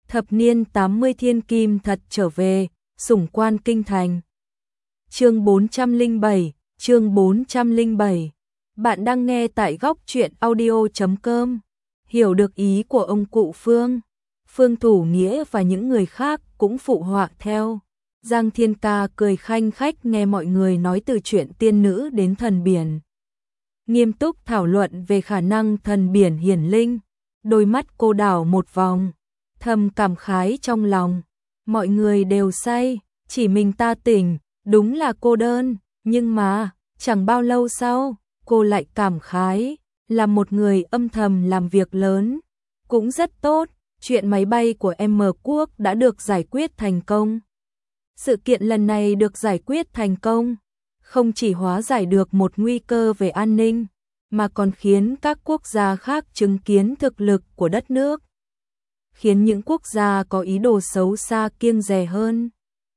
Thập niên 80 thiên kim thật trở về, sủng quan kinh thành. Chương 407, chương 407. Bạn đang nghe tại góc truyện audio.com. Hiểu được ý của ông cụ Phương, Phương Thủ Nghĩa và những người khác cũng phụ họa theo. Giang Thiên Ca cười khanh khách nghe mọi người nói từ chuyện tiên nữ đến thần biển. Nghiêm túc thảo luận về khả năng thần biển hiển linh, đôi mắt cô đảo một vòng, thầm cảm khái trong lòng. Mọi người đều say, chỉ mình ta tỉnh, đúng là cô đơn, nhưng mà, chẳng bao lâu sau, cô lại cảm khái, là một người âm thầm làm việc lớn, cũng rất tốt, chuyện máy bay của M Quốc đã được giải quyết thành công. Sự kiện lần này được giải quyết thành công, không chỉ hóa giải được một nguy cơ về an ninh, mà còn khiến các quốc gia khác chứng kiến thực lực của đất nước, khiến những quốc gia có ý đồ xấu xa kiêng dè hơn.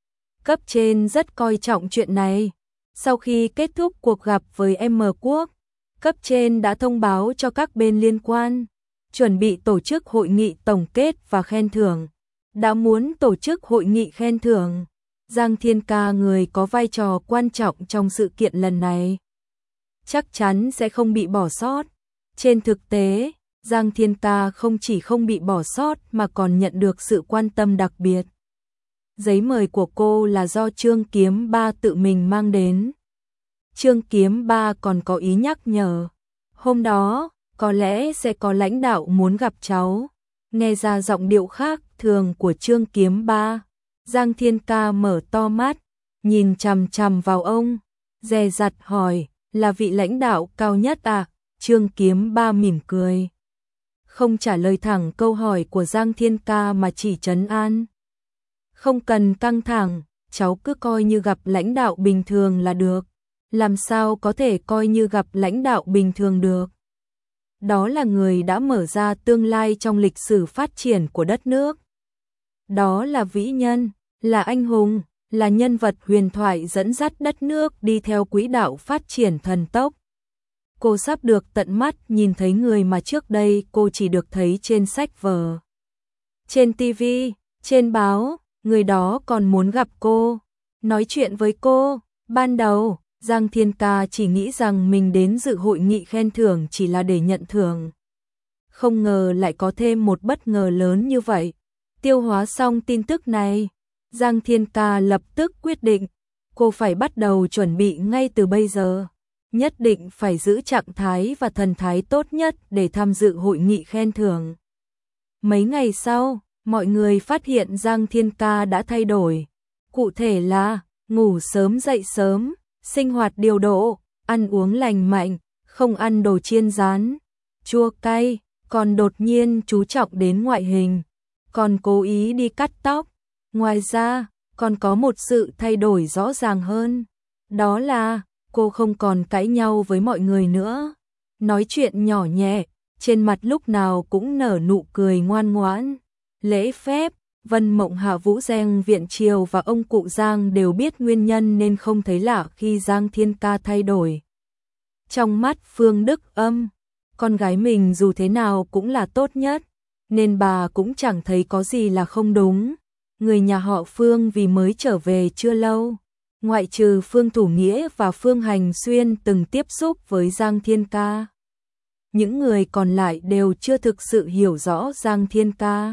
Cấp trên rất coi trọng chuyện này. Sau khi kết thúc cuộc gặp với M Quốc, cấp trên đã thông báo cho các bên liên quan, chuẩn bị tổ chức hội nghị tổng kết và khen thưởng. Đã muốn tổ chức hội nghị khen thưởng, Giang Thiên Ca người có vai trò quan trọng trong sự kiện lần này, chắc chắn sẽ không bị bỏ sót. Trên thực tế, Giang Thiên Ca không chỉ không bị bỏ sót mà còn nhận được sự quan tâm đặc biệt. Giấy mời của cô là do Trương Kiếm Ba tự mình mang đến. Trương Kiếm Ba còn có ý nhắc nhở, hôm đó, có lẽ sẽ có lãnh đạo muốn gặp cháu. Nghe ra giọng điệu khác thường của Trương Kiếm Ba, Giang Thiên Ca mở to mắt, nhìn chằm chằm vào ông, dè dặt hỏi, là vị lãnh đạo cao nhất à? Trương Kiếm Ba mỉm cười, không trả lời thẳng câu hỏi của Giang Thiên Ca mà chỉ trấn an. Không cần căng thẳng, cháu cứ coi như gặp lãnh đạo bình thường là được. Làm sao có thể coi như gặp lãnh đạo bình thường được? Đó là người đã mở ra tương lai trong lịch sử phát triển của đất nước. Đó là vĩ nhân, là anh hùng, là nhân vật huyền thoại dẫn dắt đất nước đi theo quỹ đạo phát triển thần tốc. Cô sắp được tận mắt nhìn thấy người mà trước đây cô chỉ được thấy trên sách vở, trên TV, trên báo. Người đó còn muốn gặp cô, nói chuyện với cô. Ban đầu, Giang Thiên Ca chỉ nghĩ rằng mình đến dự hội nghị khen thưởng chỉ là để nhận thưởng. Không ngờ lại có thêm một bất ngờ lớn như vậy. Tiêu hóa xong tin tức này, Giang Thiên Ca lập tức quyết định, cô phải bắt đầu chuẩn bị ngay từ bây giờ. Nhất định phải giữ trạng thái và thần thái tốt nhất để tham dự hội nghị khen thưởng. Mấy ngày sau, mọi người phát hiện Giang Thiên Ca đã thay đổi. Cụ thể là, ngủ sớm dậy sớm, sinh hoạt điều độ, ăn uống lành mạnh, không ăn đồ chiên rán, chua cay, còn đột nhiên chú trọng đến ngoại hình, còn cố ý đi cắt tóc. Ngoài ra, còn có một sự thay đổi rõ ràng hơn. Đó là, cô không còn cãi nhau với mọi người nữa. Nói chuyện nhỏ nhẹ, trên mặt lúc nào cũng nở nụ cười ngoan ngoãn. Lễ phép, Vân Mộng Hạ Vũ Giang Viện Triều và ông cụ Giang đều biết nguyên nhân nên không thấy lạ khi Giang Thiên Ca thay đổi. Trong mắt Phương Đức Âm, con gái mình dù thế nào cũng là tốt nhất, nên bà cũng chẳng thấy có gì là không đúng. Người nhà họ Phương vì mới trở về chưa lâu, ngoại trừ Phương Thủ Nghĩa và Phương Hành Xuyên từng tiếp xúc với Giang Thiên Ca, những người còn lại đều chưa thực sự hiểu rõ Giang Thiên Ca,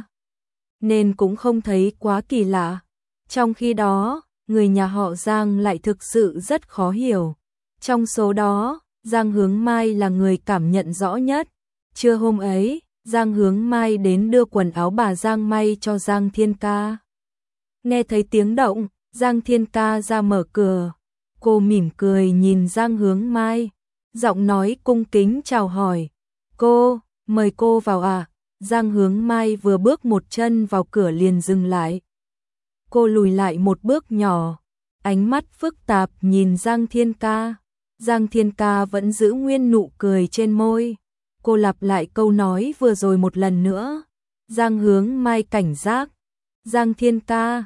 nên cũng không thấy quá kỳ lạ. Trong khi đó, người nhà họ Giang lại thực sự rất khó hiểu. Trong số đó, Giang Hướng Mai là người cảm nhận rõ nhất. Trưa hôm ấy, Giang Hướng Mai đến đưa quần áo bà Giang may cho Giang Thiên Ca. Nghe thấy tiếng động, Giang Thiên Ca ra mở cửa. Cô mỉm cười nhìn Giang Hướng Mai, giọng nói cung kính chào hỏi. Cô, mời cô vào à? Giang Hướng Mai vừa bước một chân vào cửa liền dừng lại. Cô lùi lại một bước nhỏ, ánh mắt phức tạp nhìn Giang Thiên Ca. Giang Thiên Ca vẫn giữ nguyên nụ cười trên môi. Cô lặp lại câu nói vừa rồi một lần nữa. Giang Hướng Mai cảnh giác. Giang Thiên Ca,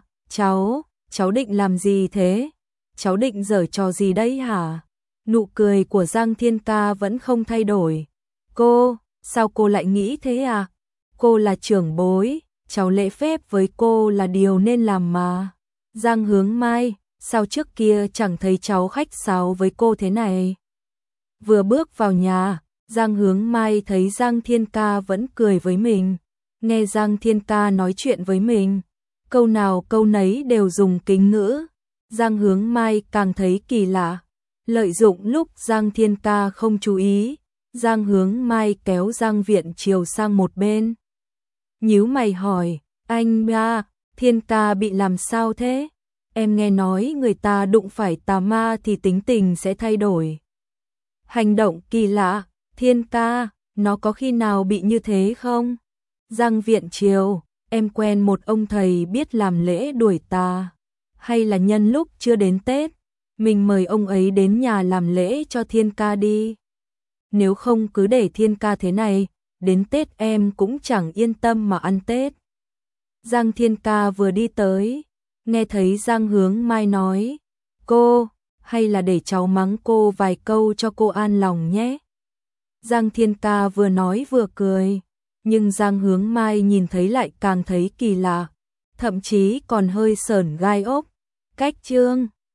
cháu định làm gì thế? Cháu định giở trò gì đấy hả? Nụ cười của Giang Thiên Ca vẫn không thay đổi. Cô, sao cô lại nghĩ thế à? Cô là trưởng bối, cháu lễ phép với cô là điều nên làm mà. Giang Hướng Mai, sao trước kia chẳng thấy cháu khách sáo với cô thế này? Vừa bước vào nhà, Giang Hướng Mai thấy Giang Thiên Ca vẫn cười với mình. Nghe Giang Thiên Ca nói chuyện với mình, câu nào câu nấy đều dùng kính ngữ. Giang Hướng Mai càng thấy kỳ lạ. Lợi dụng lúc Giang Thiên Ca không chú ý, Giang Hướng Mai kéo Giang Viện Triều sang một bên. Nhíu mày hỏi, anh ba, Thiên Ca bị làm sao thế? Em nghe nói người ta đụng phải tà ma thì tính tình sẽ thay đổi. Hành động kỳ lạ, Thiên Ca, nó có khi nào bị như thế không? Giang Viện Triều, em quen một ông thầy biết làm lễ đuổi tà. Hay là nhân lúc chưa đến Tết, mình mời ông ấy đến nhà làm lễ cho Thiên Ca đi. Nếu không cứ để Thiên Ca thế này, đến Tết em cũng chẳng yên tâm mà ăn Tết. Giang Thiên Ca vừa đi tới, nghe thấy Giang Hướng Mai nói, cô, hay là để cháu mắng cô vài câu cho cô an lòng nhé. Giang Thiên Ca vừa nói vừa cười, nhưng Giang Hướng Mai nhìn thấy lại càng thấy kỳ lạ, thậm chí còn hơi sởn gai ốc. Cách chương